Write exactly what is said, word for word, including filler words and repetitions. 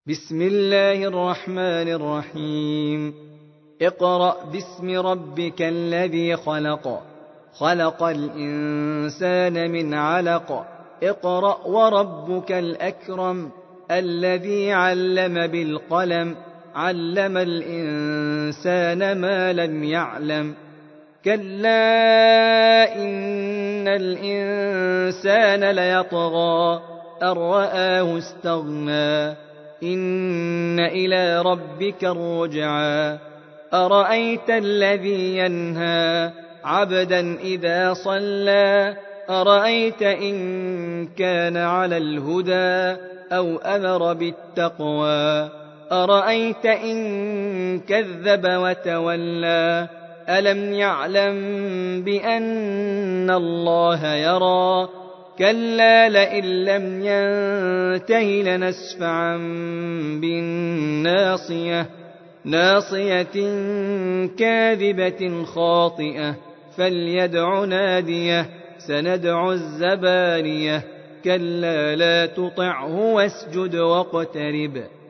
بسم الله الرحمن الرحيم اقرأ باسم ربك الذي خلق خلق الإنسان من علق اقرأ وربك الأكرم الذي علم بالقلم علم الإنسان ما لم يعلم كلا إن الإنسان ليطغى أن رآه استغنى إن إلى ربك الرجعى أرأيت الذي ينهى عبدا إذا صلى أرأيت إن كان على الهدى أو أمر بالتقوى أرأيت إن كذب وتولى ألم يعلم بأن الله يرى كلا لئن لم ينته لنسفعا بالناصية ناصية كاذبة خاطئة فليدع ناديه سندع الزبانية كلا لا تطعه واسجد واقترب